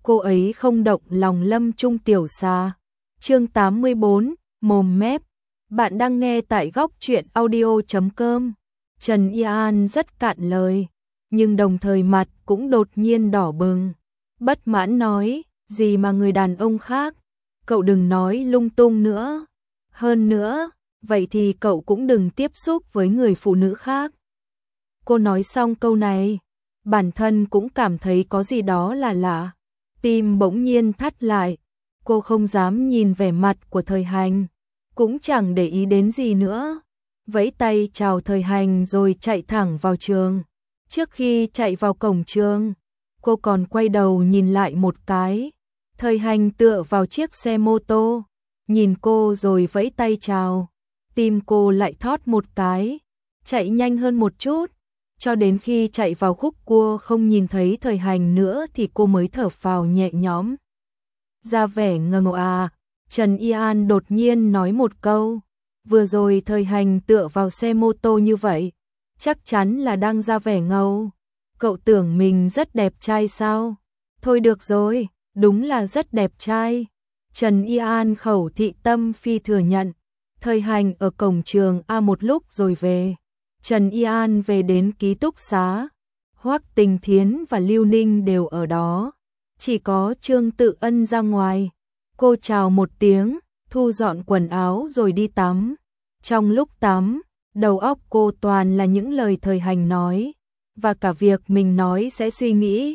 cô ấy không động lòng Lâm Trung tiểu xà. Chương 84, mồm mép. Bạn đang nghe tại góc truyện audio.com. Trần Y An rất cạn lời, nhưng đồng thời mặt cũng đột nhiên đỏ bừng. Bất mãn nói, gì mà người đàn ông khác, cậu đừng nói lung tung nữa. Hơn nữa, vậy thì cậu cũng đừng tiếp xúc với người phụ nữ khác. Cô nói xong câu này, bản thân cũng cảm thấy có gì đó là lạ. Tim bỗng nhiên thắt lại, cô không dám nhìn vẻ mặt của Thời Hành, cũng chẳng để ý đến gì nữa. Vẫy tay chào Thời Hành rồi chạy thẳng vào trường. Trước khi chạy vào cổng trường, cô còn quay đầu nhìn lại một cái. Thời Hành tựa vào chiếc xe mô tô, nhìn cô rồi vẫy tay chào. Tim cô lại thót một cái, chạy nhanh hơn một chút. Cho đến khi chạy vào khúc cua không nhìn thấy Thời Hành nữa thì cô mới thở phào nhẹ nhõm. Ra vẻ ngờ ngợ à, Trần Y An đột nhiên nói một câu. Vừa rồi Thời Hành tựa vào xe mô tô như vậy, chắc chắn là đang ra vẻ ngầu. Cậu tưởng mình rất đẹp trai sao? Thôi được rồi, đúng là rất đẹp trai. Trần Y An khẩu thị tâm phi thừa nhận. Thời Hành ở cổng trường A một lúc rồi về. Trần Y An về đến ký túc xá. Hoắc Tình Thiến và Lưu Ninh đều ở đó. Chỉ có Trương Tự Ân ra ngoài. Cô chào một tiếng, thu dọn quần áo rồi đi tắm. Trong lúc tắm, đầu óc cô toàn là những lời Thời Hành nói. Và cả việc mình nói sẽ suy nghĩ.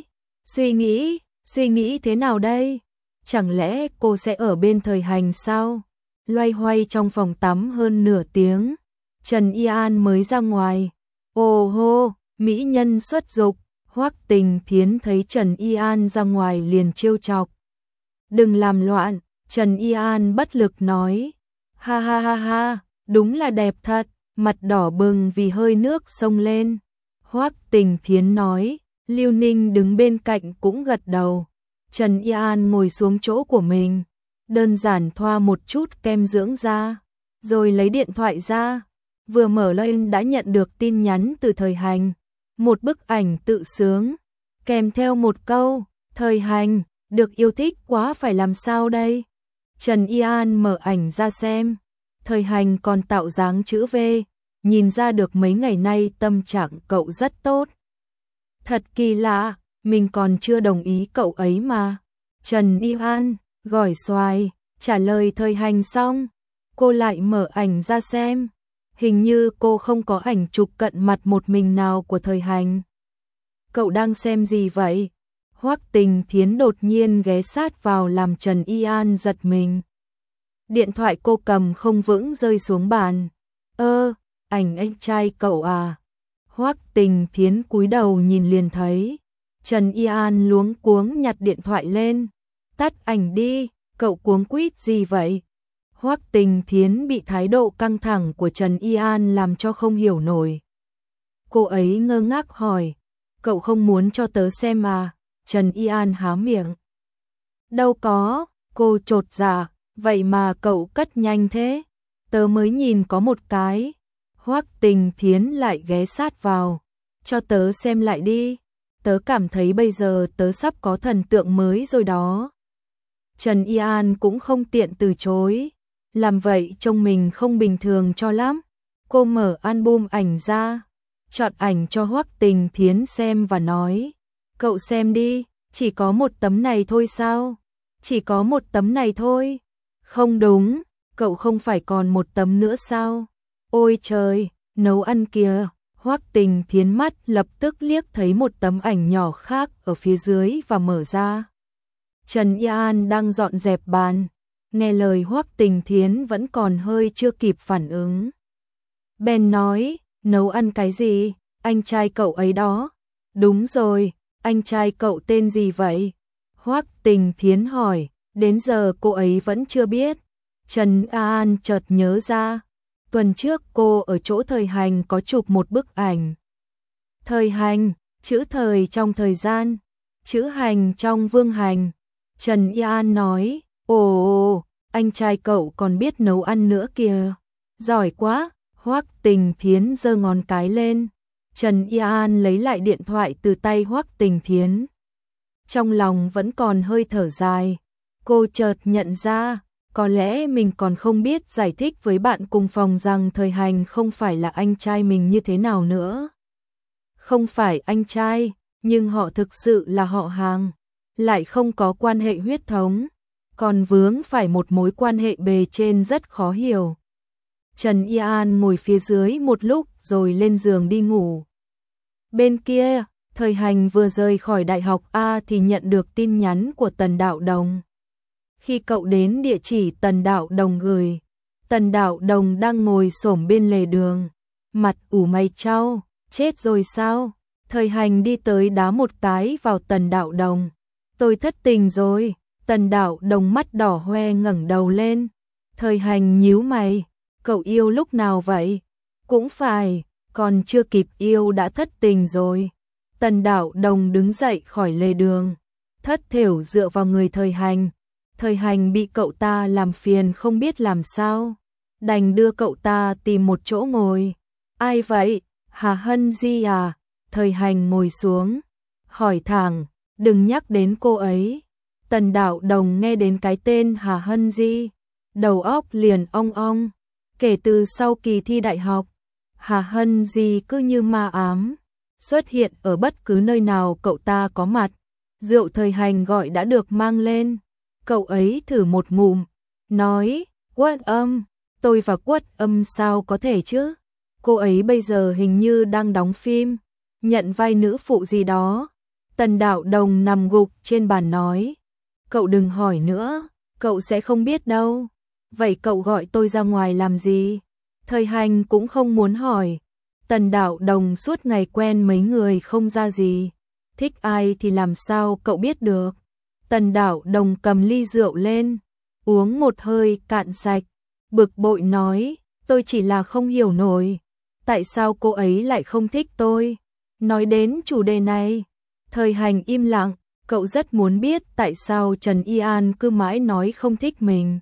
Suy nghĩ thế nào đây? Chẳng lẽ cô sẽ ở bên Thời Hành sao? Loay hoay trong phòng tắm hơn nửa tiếng. Trần Y An mới ra ngoài. Ồ hô, mỹ nhân xuất dục. Hoắc Tình Thiến thấy Trần Y An ra ngoài liền trêu chọc. Đừng làm loạn, Trần Y An bất lực nói. Ha ha ha ha, đúng là đẹp thật, mặt đỏ bừng vì hơi nước xông lên. Hoắc Tình Thiến nói, Lưu Ninh đứng bên cạnh cũng gật đầu. Trần Y An ngồi xuống chỗ của mình, đơn giản thoa một chút kem dưỡng da, rồi lấy điện thoại ra. Vừa mở lên đã nhận được tin nhắn từ Thời Hành. Một bức ảnh tự sướng, kèm theo một câu, Thời Hành, được yêu thích quá phải làm sao đây? Trần Y An mở ảnh ra xem. Thời Hành còn tạo dáng chữ V, nhìn ra được mấy ngày nay tâm trạng cậu rất tốt. Thật kỳ lạ, mình còn chưa đồng ý cậu ấy mà. Trần Y An, gỏi xoài, trả lời Thời Hành xong, cô lại mở ảnh ra xem. Hình như cô không có ảnh chụp cận mặt một mình nào của Thời Hành. Cậu đang xem gì vậy? Hoắc Tình Thiến đột nhiên ghé sát vào làm Trần Y An giật mình. Điện thoại cô cầm không vững rơi xuống bàn. Ảnh anh trai cậu à? Hoắc Tình Thiến cúi đầu nhìn liền thấy. Trần Y An luống cuống nhặt điện thoại lên. Tắt ảnh đi, cậu cuống quýt gì vậy? Hoắc Tình Thiến bị thái độ căng thẳng của Trần Y An làm cho không hiểu nổi. Cô ấy ngơ ngác hỏi, cậu không muốn cho tớ xem à? Trần Y An há miệng. Đâu có, cô chột dạ, vậy mà cậu cất nhanh thế. Tớ mới nhìn có một cái. Hoắc Tình Thiến lại ghé sát vào. Cho tớ xem lại đi. Tớ cảm thấy bây giờ tớ sắp có thần tượng mới rồi đó. Trần Y An cũng không tiện từ chối. Làm vậy trông mình không bình thường cho lắm. Cô mở album ảnh ra, chọn ảnh cho Hoắc Tình Thiến xem và nói. Cậu xem đi, chỉ có một tấm này thôi sao? Chỉ có một tấm này thôi. Không đúng, cậu không phải còn một tấm nữa sao? Ôi trời, nấu ăn kìa. Hoắc Tình Thiến mắt lập tức liếc thấy một tấm ảnh nhỏ khác ở phía dưới và mở ra. Trần Y An đang dọn dẹp bàn. Nghe lời Hoắc Tình Thiến vẫn còn hơi chưa kịp phản ứng. Ben nói, nấu ăn cái gì? Anh trai cậu ấy đó. Đúng rồi, anh trai cậu tên gì vậy? Hoắc Tình Thiến hỏi, đến giờ cô ấy vẫn chưa biết. Trần An chợt nhớ ra, tuần trước cô ở chỗ Thời Hành có chụp một bức ảnh. Thời Hành, chữ thời trong thời gian, chữ hành trong vương hành. Trần An nói, ồ, anh trai cậu còn biết nấu ăn nữa kìa. Giỏi quá, Hoắc Tình Thiến giơ ngón cái lên. Trần Y An lấy lại điện thoại từ tay Hoắc Tình Thiến. trong lòng vẫn còn hơi thở dài. Cô chợt nhận ra, có lẽ mình còn không biết giải thích với bạn cùng phòng rằng Thời Hành không phải là anh trai mình như thế nào nữa. Không phải anh trai, nhưng họ thực sự là họ hàng, lại không có quan hệ huyết thống, còn vướng phải một mối quan hệ bề trên rất khó hiểu. Trần Y An ngồi phía dưới một lúc rồi lên giường đi ngủ. Bên kia, Thời Hành vừa rời khỏi đại học A thì nhận được tin nhắn của Tần Đạo Đồng. Khi cậu đến địa chỉ Tần Đạo Đồng gửi, Tần Đạo Đồng đang ngồi xổm bên lề đường, mặt ủ mày chau, chết rồi sao? Thời Hành đi tới đá một cái vào Tần Đạo Đồng. Tôi thất tình rồi. Tần Đạo Đồng mắt đỏ hoe ngẩng đầu lên. Thời Hành nhíu mày, cậu yêu lúc nào vậy? Cũng phải, còn chưa kịp yêu đã thất tình rồi. Tần Đạo Đồng đứng dậy khỏi lề đường, thất thểu dựa vào người Thời Hành. Thời Hành bị cậu ta làm phiền không biết làm sao, đành đưa cậu ta tìm một chỗ ngồi. Ai vậy? Hà Hân Di à? Thời Hành ngồi xuống, hỏi thẳng, đừng nhắc đến cô ấy. Tần Đạo Đồng nghe đến cái tên Hà Hân Di, đầu óc liền ong ong. Kể từ sau kỳ thi đại học, Hà Hân Di cứ như ma ám, xuất hiện ở bất cứ nơi nào cậu ta có mặt. Rượu Thời Hành gọi đã được mang lên. Cậu ấy thử một ngụm, nói, Quất Âm, tôi và Quất Âm sao có thể chứ? Cô ấy bây giờ hình như đang đóng phim, nhận vai nữ phụ gì đó. Tần Đạo Đồng nằm gục trên bàn nói, cậu đừng hỏi nữa, cậu sẽ không biết đâu. Vậy cậu gọi tôi ra ngoài làm gì? Thời Hành cũng không muốn hỏi. Tần Đạo Đồng suốt ngày quen mấy người không ra gì, thích ai thì làm sao cậu biết được. Tần Đạo Đồng cầm ly rượu lên, uống một hơi cạn sạch, bực bội nói, tôi chỉ là không hiểu nổi, tại sao cô ấy lại không thích tôi? Nói đến chủ đề này, Thời Hành im lặng, cậu rất muốn biết tại sao Trần Y An cứ mãi nói không thích mình.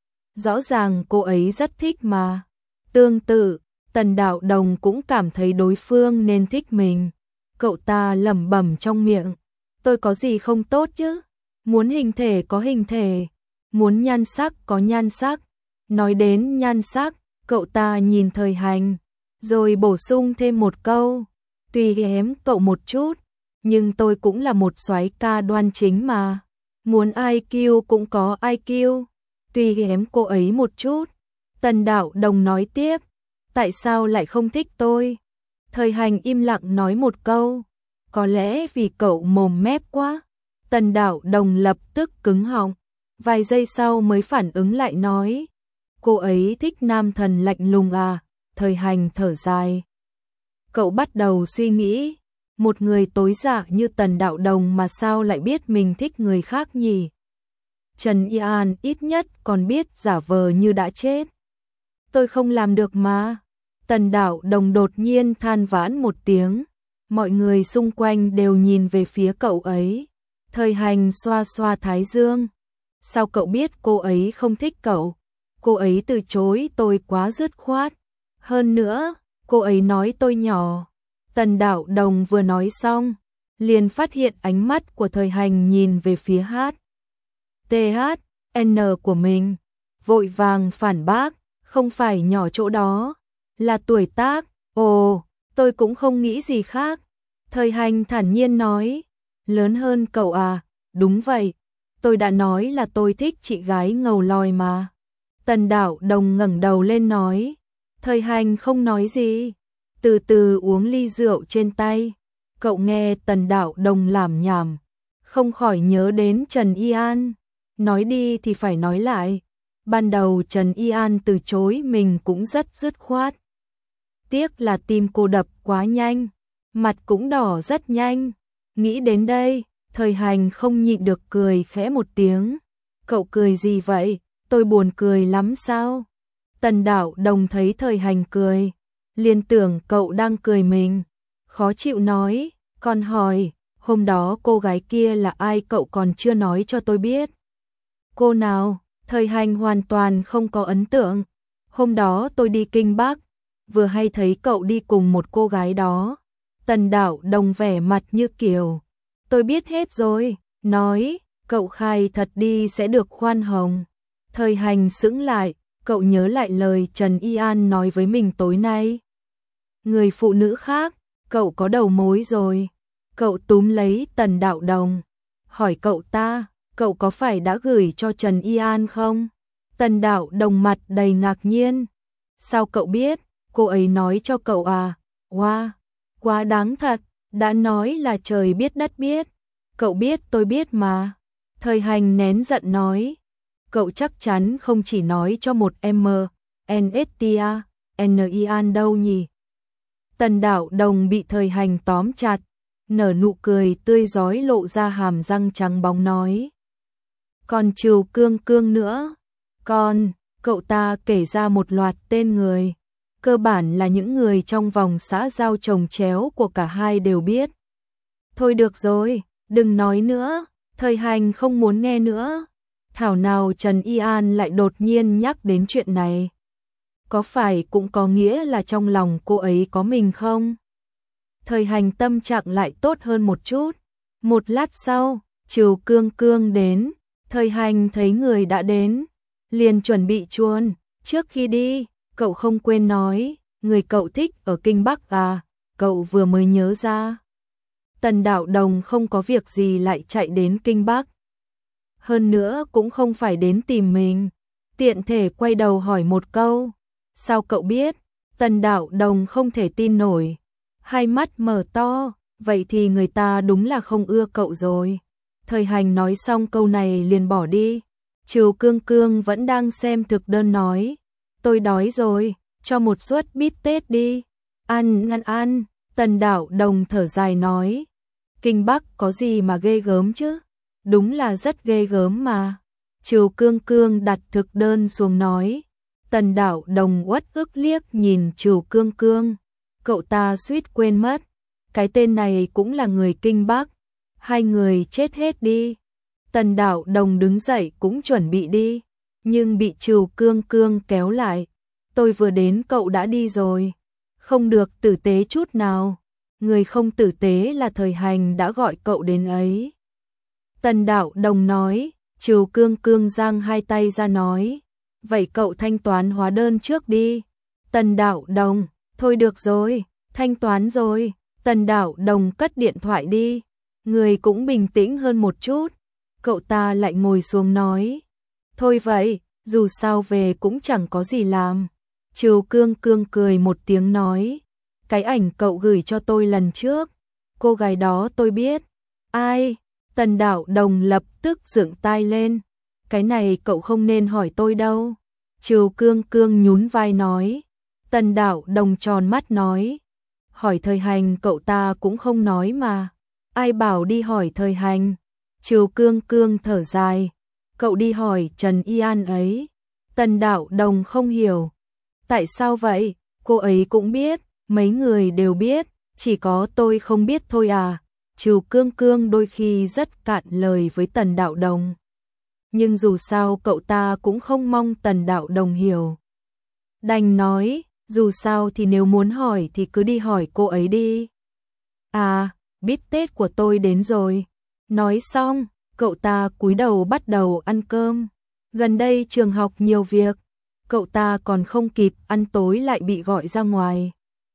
Rõ ràng cô ấy rất thích mà. Tương tự, Tần Đạo Đồng cũng cảm thấy đối phương nên thích mình. Cậu ta lẩm bẩm trong miệng, tôi có gì không tốt chứ? Muốn hình thể có hình thể, muốn nhan sắc có nhan sắc. Nói đến nhan sắc, cậu ta nhìn Thời Hành, rồi bổ sung thêm một câu, tuy kém cậu một chút, nhưng tôi cũng là một soái ca đoan chính mà. Muốn IQ cũng có IQ, tuy kém cô ấy một chút. Tần Đạo Đồng nói tiếp, tại sao lại không thích tôi? Thời Hành im lặng nói một câu, có lẽ vì cậu mồm mép quá. Tần Đạo Đồng lập tức cứng họng, vài giây sau mới phản ứng lại nói, cô ấy thích nam thần lạnh lùng à? Thời Hành thở dài. Cậu bắt đầu suy nghĩ, một người tối dạ như Tần Đạo Đồng mà sao lại biết mình thích người khác nhỉ? Trần Y An ít nhất còn biết giả vờ như đã chết. Tôi không làm được mà. Tần Đạo Đồng đột nhiên than vãn một tiếng, mọi người xung quanh đều nhìn về phía cậu ấy. Thời Hành xoa xoa thái dương. Sao cậu biết cô ấy không thích cậu? Cô ấy từ chối tôi quá dứt khoát. Hơn nữa, cô ấy nói tôi nhỏ. Tần Đạo Đồng vừa nói xong, liền phát hiện ánh mắt của Thời Hành nhìn về phía THN của mình. Vội vàng phản bác, không phải nhỏ chỗ đó, là tuổi tác. Ồ, tôi cũng không nghĩ gì khác. Thời Hành thản nhiên nói, lớn hơn cậu à? Đúng vậy, tôi đã nói là tôi thích chị gái ngầu lòi mà. Tần Đạo Đồng ngẩng đầu lên nói. Thời Hành không nói gì, từ từ uống ly rượu trên tay. Cậu nghe Tần Đạo Đồng lảm nhảm, không khỏi nhớ đến Trần Y An. Nói đi thì phải nói lại, ban đầu Trần Y An từ chối mình cũng rất dứt khoát. Tiếc là tim cô đập quá nhanh, mặt cũng đỏ rất nhanh. Nghĩ đến đây, Thời Hành không nhịn được cười khẽ một tiếng. Cậu cười gì vậy? Tôi buồn cười lắm sao? Tần Đạo Đồng thấy Thời Hành cười, liền tưởng cậu đang cười mình. Khó chịu nói, còn hỏi, hôm đó cô gái kia là ai cậu còn chưa nói cho tôi biết. Cô nào? Thời Hành hoàn toàn không có ấn tượng. Hôm đó tôi đi Kinh Bắc, vừa hay thấy cậu đi cùng một cô gái đó. Tần Đạo Đồng vẻ mặt như kiểu, tôi biết hết rồi, nói, cậu khai thật đi sẽ được khoan hồng. Thời Hành sững lại, cậu nhớ lại lời Trần Y An nói với mình tối nay. Người phụ nữ khác, cậu có đầu mối rồi. Cậu túm lấy Tần Đạo Đồng, hỏi cậu ta, cậu có phải đã gửi cho Trần Y An không? Tần Đạo Đồng mặt đầy ngạc nhiên. Sao cậu biết, cô ấy nói cho cậu à? Wow, quá đáng thật, đã nói là trời biết đất biết. Cậu biết tôi biết mà. Thời Hành nén giận nói. Cậu chắc chắn không chỉ nói cho một em Nestia, Nian đâu nhỉ? Tần Đạo Đồng bị Thời Hành tóm chặt, nở nụ cười tươi rói lộ ra hàm răng trắng bóng nói. Còn Trừu Cương Cương nữa. Còn, cậu ta kể ra một loạt tên người. Cơ bản là những người trong vòng xã giao chồng chéo của cả hai đều biết. Thôi được rồi, đừng nói nữa, Thời Hành không muốn nghe nữa. Thảo nào Trần Y An lại đột nhiên nhắc đến chuyện này. Có phải cũng có nghĩa là trong lòng cô ấy có mình không? Thời Hành tâm trạng lại tốt hơn một chút. Một lát sau, Trừu Cương Cương đến. Thời Hành thấy người đã đến, liền chuẩn bị chuồn. Trước khi đi, cậu không quên nói, người cậu thích ở Kinh Bắc à, cậu vừa mới nhớ ra. Tần Đạo Đồng không có việc gì lại chạy đến Kinh Bắc. Hơn nữa cũng không phải đến tìm mình. Tiện thể quay đầu hỏi một câu. Sao cậu biết? Tần Đạo Đồng không thể tin nổi. Hai mắt mở to, vậy thì người ta đúng là không ưa cậu rồi. Thời Hành nói xong câu này liền bỏ đi. Trừu Cương Cương vẫn đang xem thực đơn nói. Tôi đói rồi, cho một suất bít tết đi. Ăn. Tần Đạo Đồng thở dài nói. Kinh Bắc có gì mà ghê gớm chứ? Đúng là rất ghê gớm mà. Trừu Cương Cương đặt thực đơn xuống nói. Tần Đạo Đồng uất ức liếc nhìn Trừu Cương Cương. Cậu ta suýt quên mất. Cái tên này cũng là người Kinh Bắc. Hai người chết hết đi. Tần Đạo Đồng đứng dậy cũng chuẩn bị đi. Nhưng bị Trừu Cương Cương kéo lại. Tôi vừa đến cậu đã đi rồi. Không được tử tế chút nào. Người không tử tế là Thời Hành đã gọi cậu đến ấy. Tần Đạo Đồng nói. Trừu Cương Cương giang hai tay ra nói. Vậy cậu thanh toán hóa đơn trước đi. Tần Đạo Đồng. Thôi được rồi, thanh toán rồi. Tần Đạo Đồng cất điện thoại đi. Người cũng bình tĩnh hơn một chút. Cậu ta lại ngồi xuống nói. Thôi vậy, dù sao về cũng chẳng có gì làm. Trừu Cương Cương cười một tiếng nói. Cái ảnh cậu gửi cho tôi lần trước. Cô gái đó tôi biết. Ai? Tần Đạo Đồng lập tức dựng tai lên. Cái này cậu không nên hỏi tôi đâu. Trừu Cương Cương nhún vai nói. Tần Đạo Đồng tròn mắt nói. Hỏi Thời Hành cậu ta cũng không nói mà. Ai bảo đi hỏi Thời Hành? Trừu Cương Cương thở dài. Cậu đi hỏi Trần Y An ấy. Tần Đạo Đồng không hiểu. Tại sao vậy? Cô ấy cũng biết, mấy người đều biết, chỉ có tôi không biết thôi à. Trừu Cương Cương đôi khi rất cạn lời với Tần Đạo Đồng. Nhưng dù sao cậu ta cũng không mong Tần Đạo Đồng hiểu. Đành nói, dù sao thì nếu muốn hỏi thì cứ đi hỏi cô ấy đi. À, bít tết của tôi đến rồi. Nói xong, cậu ta cúi đầu bắt đầu ăn cơm. Gần đây trường học nhiều việc, cậu ta còn không kịp ăn tối lại bị gọi ra ngoài.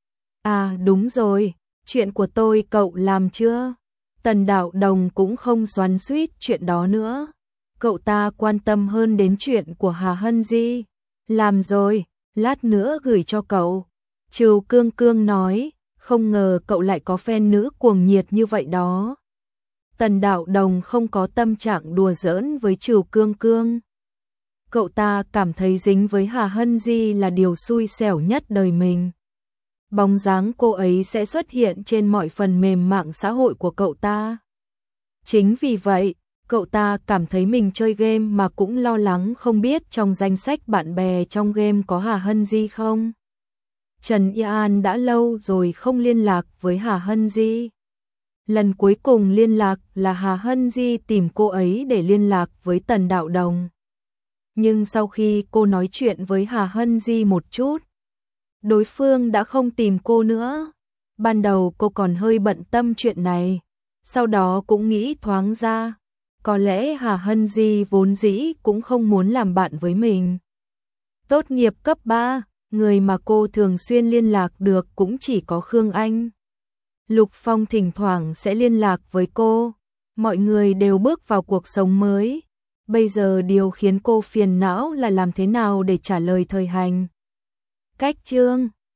À đúng rồi, chuyện của tôi cậu làm chưa? Tần Đạo Đồng cũng không xoắn xuýt chuyện đó nữa. Cậu ta quan tâm hơn đến chuyện của Hà Hân Di. Làm rồi, lát nữa gửi cho cậu. Trừu Cương Cương nói, không ngờ cậu lại có fan nữ cuồng nhiệt như vậy đó. Tần Đạo Đồng không có tâm trạng đùa giỡn với Trừu Cương Cương. Cậu ta cảm thấy dính với Hà Hân Di là điều xui xẻo nhất đời mình. Bóng dáng cô ấy sẽ xuất hiện trên mọi phần mềm mạng xã hội của cậu ta. Chính vì vậy, cậu ta cảm thấy mình chơi game mà cũng lo lắng không biết trong danh sách bạn bè trong game có Hà Hân Di không. Trần Y An đã lâu rồi không liên lạc với Hà Hân Di. Lần cuối cùng liên lạc là Hà Hân Di tìm cô ấy để liên lạc với Tần Đạo Đồng. Nhưng sau khi cô nói chuyện với Hà Hân Di một chút, đối phương đã không tìm cô nữa. Ban đầu cô còn hơi bận tâm chuyện này, sau đó cũng nghĩ thoáng ra, Có lẽ Hà Hân Di vốn dĩ cũng không muốn làm bạn với mình. Tốt nghiệp cấp 3, người mà cô thường xuyên liên lạc được cũng chỉ có Khương Anh. Lục Phong thỉnh thoảng sẽ liên lạc với cô. Mọi người đều bước vào cuộc sống mới. Bây giờ điều khiến cô phiền não là làm thế nào để trả lời thời hành. Cách chương